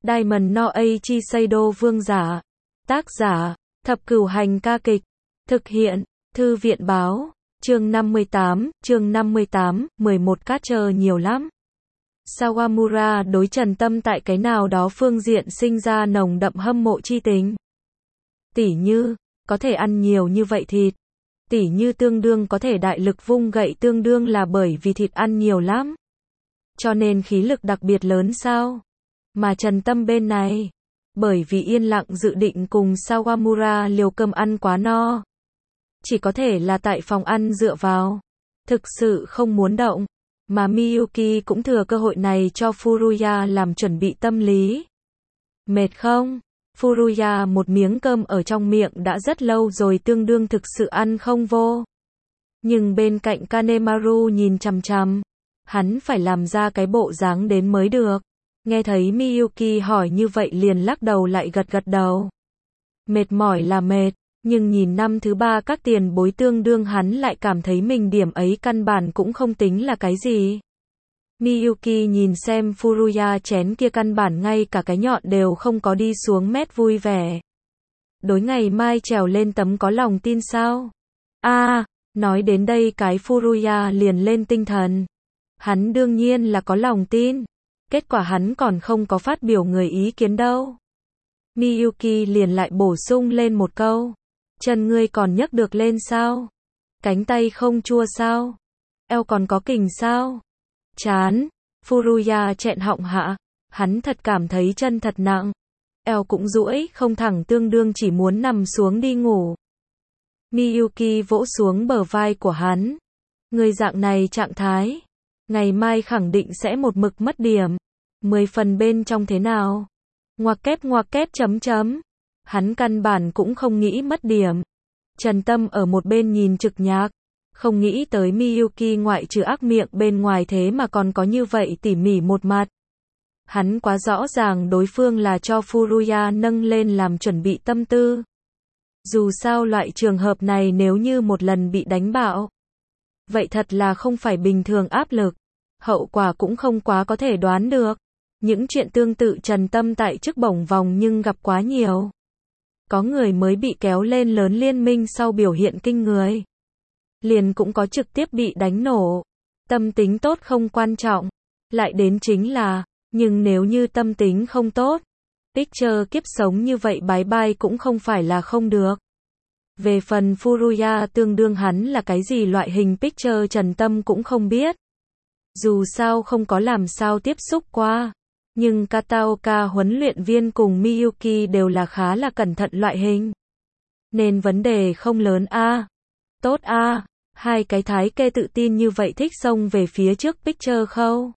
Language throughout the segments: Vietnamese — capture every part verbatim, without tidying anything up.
Diamond no Eiichi Seido Vương giả. Tác giả, Thập Cửu Hành ca kịch. Thực hiện, Thư viện báo. Chương năm mươi tám, chương năm mươi tám, mười một cát chờ nhiều lắm. Sawamura đối Trần Tâm tại cái nào đó phương diện sinh ra nồng đậm hâm mộ chi tình. Tỉ như, có thể ăn nhiều như vậy thịt. Tỉ như tương đương có thể đại lực vung gậy tương đương là bởi vì thịt ăn nhiều lắm. Cho nên khí lực đặc biệt lớn sao? Mà Trần Tâm bên này, bởi vì yên lặng dự định cùng Sawamura liều cơm ăn quá no. Chỉ có thể là tại phòng ăn dựa vào. Thực sự không muốn động. Mà Miyuki cũng thừa cơ hội này cho Furuya làm chuẩn bị tâm lý. Mệt không? Furuya một miếng cơm ở trong miệng đã rất lâu rồi tương đương thực sự ăn không vô. Nhưng bên cạnh Kanemaru nhìn chằm chằm. Hắn phải làm ra cái bộ dáng đến mới được. Nghe thấy Miyuki hỏi như vậy liền lắc đầu lại gật gật đầu. Mệt mỏi là mệt, nhưng nhìn năm thứ ba các tiền bối tương đương hắn lại cảm thấy mình điểm ấy căn bản cũng không tính là cái gì. Miyuki nhìn xem Furuya chén kia căn bản ngay cả cái nhọn đều không có đi xuống mét vui vẻ. Đối ngày mai trèo lên tấm có lòng tin sao? A, à, nói đến đây cái Furuya liền lên tinh thần. Hắn đương nhiên là có lòng tin. Kết quả hắn còn không có phát biểu người ý kiến đâu. Miyuki liền lại bổ sung lên một câu. Chân ngươi còn nhấc được lên sao? Cánh tay không chua sao? Eo còn có kình sao? Chán. Furuya chẹn họng hạ. Hắn thật cảm thấy chân thật nặng. Eo cũng duỗi không thẳng tương đương chỉ muốn nằm xuống đi ngủ. Miyuki vỗ xuống bờ vai của hắn. Người dạng này trạng thái. Ngày mai khẳng định sẽ một mực mất điểm. Mười phần bên trong thế nào? Ngoặc kép ngoặc kép chấm chấm. Hắn căn bản cũng không nghĩ mất điểm. Trần Tâm ở một bên nhìn trực nhạc. Không nghĩ tới Miyuki ngoại trừ ác miệng bên ngoài thế mà còn có như vậy tỉ mỉ một mặt. Hắn quá rõ ràng đối phương là cho Furuya nâng lên làm chuẩn bị tâm tư. Dù sao loại trường hợp này nếu như một lần bị đánh bạo. Vậy thật là không phải bình thường áp lực. Hậu quả cũng không quá có thể đoán được. Những chuyện tương tự Trần Tâm tại chức bổng vòng nhưng gặp quá nhiều. Có người mới bị kéo lên lớn liên minh sau biểu hiện kinh người. Liền cũng có trực tiếp bị đánh nổ. Tâm tính tốt không quan trọng. Lại đến chính là, nhưng nếu như tâm tính không tốt, picture kiếp sống như vậy bye bye cũng không phải là không được. Về phần Furuya tương đương hắn là cái gì loại hình picture Trần Tâm cũng không biết. Dù sao không có làm sao tiếp xúc qua. Nhưng Kataoka huấn luyện viên cùng Miyuki đều là khá là cẩn thận loại hình. Nên vấn đề không lớn a. À. Tốt a. À. Hai cái thái kê tự tin như vậy thích xông về phía trước picture khâu.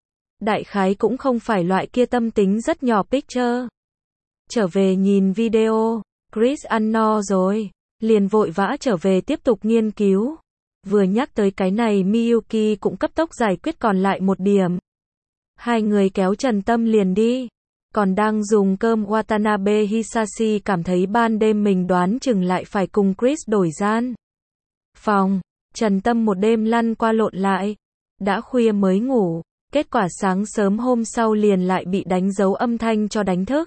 Đại khái cũng không phải loại kia tâm tính rất nhỏ picture. Trở về nhìn video, Chris ăn no rồi, liền vội vã trở về tiếp tục nghiên cứu. Vừa nhắc tới cái này Miyuki cũng cấp tốc giải quyết còn lại một điểm. Hai người kéo Trần Tâm liền đi. Còn đang dùng cơm Watanabe Hisashi cảm thấy ban đêm mình đoán chừng lại phải cùng Chris đổi gian phòng. Trần Tâm một đêm lăn qua lộn lại. Đã khuya mới ngủ. Kết quả sáng sớm hôm sau liền lại bị đánh dấu âm thanh cho đánh thức.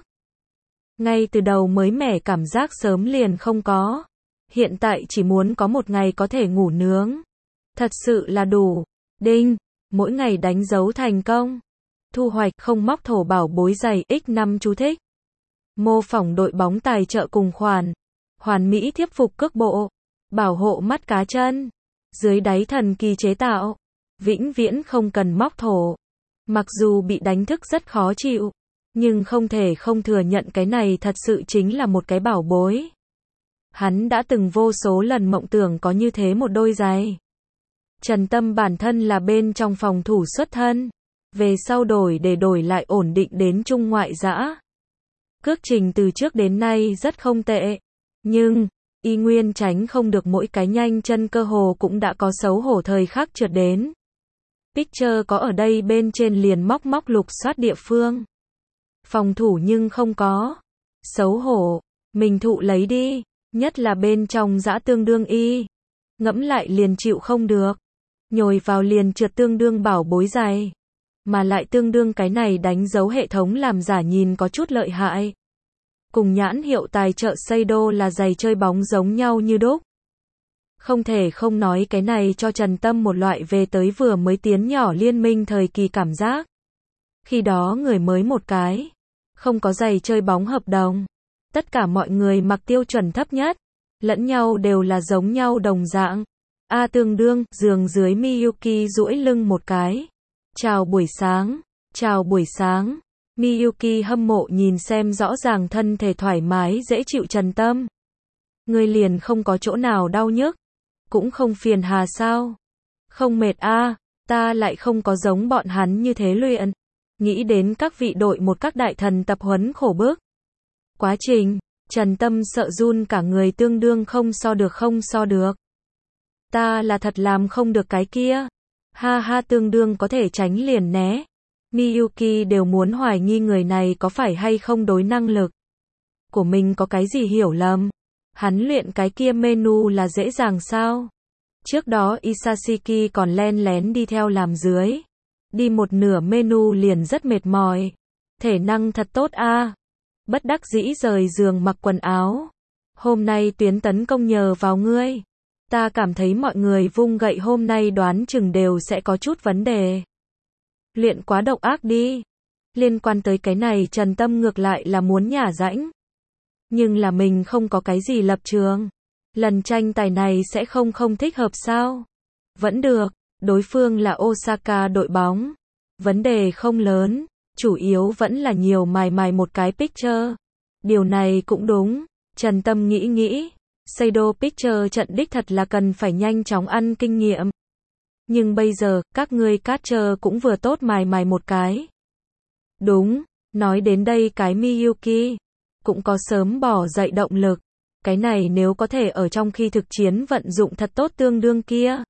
Ngay từ đầu mới mẻ cảm giác sớm liền không có. Hiện tại chỉ muốn có một ngày có thể ngủ nướng. Thật sự là đủ. Đinh. Mỗi ngày đánh dấu thành công. Thu hoạch không móc thổ bảo bối dày x năm chú thích. Mô phỏng đội bóng tài trợ cùng khoản. Hoàn mỹ thiếp phục cước bộ. Bảo hộ mắt cá chân. Dưới đáy thần kỳ chế tạo. Vĩnh viễn không cần móc thổ. Mặc dù bị đánh thức rất khó chịu. Nhưng không thể không thừa nhận cái này thật sự chính là một cái bảo bối. Hắn đã từng vô số lần mộng tưởng có như thế một đôi giày. Trần Tâm bản thân là bên trong phòng thủ xuất thân. Về sau đổi để đổi lại ổn định đến trung ngoại dã. Cước trình từ trước đến nay rất không tệ. Nhưng, y nguyên tránh không được mỗi cái nhanh chân cơ hồ cũng đã có xấu hổ thời khắc trượt đến. Picture có ở đây bên trên liền móc móc lục soát địa phương. Phòng thủ nhưng không có. Xấu hổ, mình thụ lấy đi. Nhất là bên trong dã tương đương y. Ngẫm lại liền chịu không được. Nhồi vào liền trượt tương đương bảo bối dày. mà lại tương đương cái này đánh dấu hệ thống làm giả nhìn có chút lợi hại. Cùng nhãn hiệu tài trợ Seido là giày chơi bóng giống nhau như đúc. Không thể không nói cái này cho Trần Tâm một loại về tới vừa mới tiến nhỏ liên minh thời kỳ cảm giác. Khi đó người mới một cái, không có giày chơi bóng hợp đồng. Tất cả mọi người mặc tiêu chuẩn thấp nhất, lẫn nhau đều là giống nhau đồng dạng. A tương đương, giường dưới Miyuki duỗi lưng một cái. Chào buổi sáng, chào buổi sáng. Miyuki hâm mộ nhìn xem rõ ràng thân thể thoải mái dễ chịu Trần Tâm. Người liền không có chỗ nào đau nhức, cũng không phiền hà sao? Không mệt a, à, ta lại không có giống bọn hắn như thế luyện. Nghĩ đến các vị đội một các đại thần tập huấn khổ bức. Quá trình, Trần Tâm sợ run cả người tương đương không so được không so được. Ta là thật làm không được cái kia. Ha ha tương đương có thể tránh liền né. Miyuki đều muốn hoài nghi người này có phải hay không đối năng lực của mình có cái gì hiểu lầm. Hắn luyện cái kia menu là dễ dàng sao? Trước đó Isashiki còn len lén đi theo làm dưới. Đi một nửa menu liền rất mệt mỏi. Thể năng thật tốt a. À. Bất đắc dĩ rời giường mặc quần áo. Hôm nay tuyến tấn công nhờ vào ngươi. Ta cảm thấy mọi người vung gậy hôm nay đoán chừng đều sẽ có chút vấn đề. Luyện quá độc ác đi. Liên quan tới cái này Trần Tâm ngược lại là muốn nhả rãnh. Nhưng là mình không có cái gì lập trường. Lần tranh tài này sẽ không không thích hợp sao? Vẫn được, đối phương là Osaka đội bóng. Vấn đề không lớn, chủ yếu vẫn là nhiều mài mài một cái picture. Điều này cũng đúng, Trần Tâm nghĩ nghĩ. Seido Picture trận đích thật là cần phải nhanh chóng ăn kinh nghiệm. Nhưng bây giờ, các ngươi catcher cũng vừa tốt mài mài một cái. Đúng, nói đến đây cái Miyuki cũng có sớm bỏ dậy động lực. Cái này nếu có thể ở trong khi thực chiến vận dụng thật tốt tương đương kia.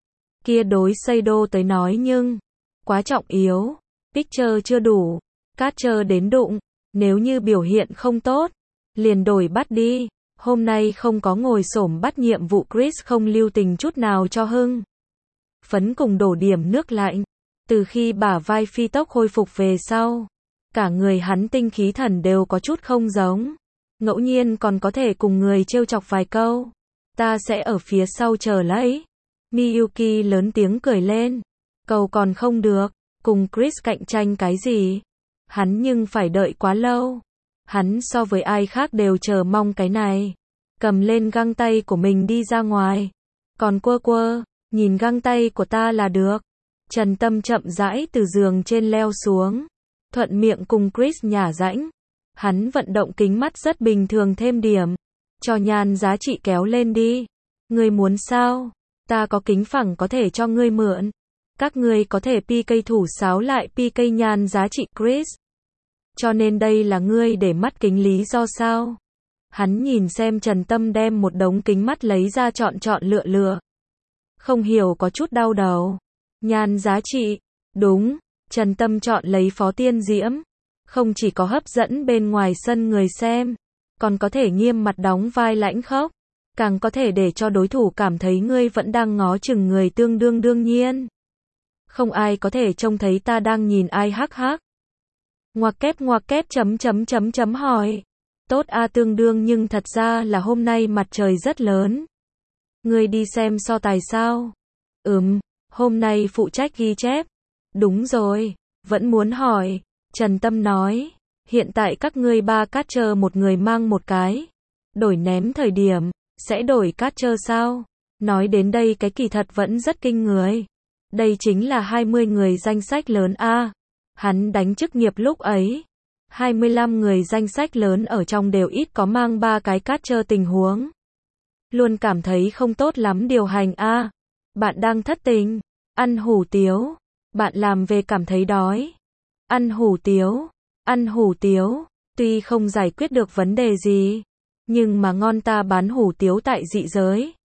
Kia đối Seido tới nói nhưng quá trọng yếu. Picture chưa đủ, catcher đến đụng. Nếu như biểu hiện không tốt, liền đổi bắt đi. Hôm nay không có ngồi xổm bắt nhiệm vụ Chris không lưu tình chút nào cho hưng. Phấn cùng đổ điểm nước lạnh. Từ khi bả vai phi tốc khôi phục về sau, cả người hắn tinh khí thần đều có chút không giống. Ngẫu nhiên còn có thể cùng người trêu chọc vài câu. Ta sẽ ở phía sau chờ lấy. Miyuki lớn tiếng cười lên. Cầu còn không được, cùng Chris cạnh tranh cái gì? Hắn nhưng phải đợi quá lâu. Hắn so với ai khác đều chờ mong cái này. Cầm lên găng tay của mình đi ra ngoài. Còn quơ quơ, nhìn găng tay của ta là được. Trần Tâm chậm rãi từ giường trên leo xuống. Thuận miệng cùng Chris nhả rãnh. Hắn vận động kính mắt rất bình thường thêm điểm. Cho nhan giá trị kéo lên đi. Ngươi muốn sao? Ta có kính phẳng có thể cho ngươi mượn. Các ngươi có thể pê ca thủ sáo lại pê ca nhan giá trị Chris. Cho nên đây là ngươi để mắt kính lý do sao? Hắn nhìn xem Trần Tâm đem một đống kính mắt lấy ra chọn chọn lựa lựa. Không hiểu có chút đau đầu. Nhan giá trị. Đúng, Trần Tâm chọn lấy Phó Tiên Diễm. Không chỉ có hấp dẫn bên ngoài sân người xem, còn có thể nghiêm mặt đóng vai lãnh khốc. Càng có thể để cho đối thủ cảm thấy ngươi vẫn đang ngó chừng người tương đương đương nhiên. Không ai có thể trông thấy ta đang nhìn ai hắc hắc. Ngoặc kép ngoặc kép chấm chấm chấm chấm hỏi. Tốt a tương đương nhưng thật ra là hôm nay mặt trời rất lớn. Ngươi đi xem so tài sao? Ừm, hôm nay phụ trách ghi chép. Đúng rồi, vẫn muốn hỏi. Trần Tâm nói, hiện tại các ngươi ba catcher một người mang một cái. Đổi ném thời điểm, sẽ đổi catcher sao? Nói đến đây cái kỳ thật vẫn rất kinh người. Đây chính là hai mươi người danh sách lớn a. Hắn đánh chức nghiệp lúc ấy. hai mươi lăm người danh sách lớn ở trong đều ít có mang ba cái catcher tình huống. Luôn cảm thấy không tốt lắm điều hành a. Bạn đang thất tình, ăn hủ tiếu. Bạn làm về cảm thấy đói. Ăn hủ tiếu, ăn hủ tiếu, tuy không giải quyết được vấn đề gì, nhưng mà ngon ta bán hủ tiếu tại dị giới.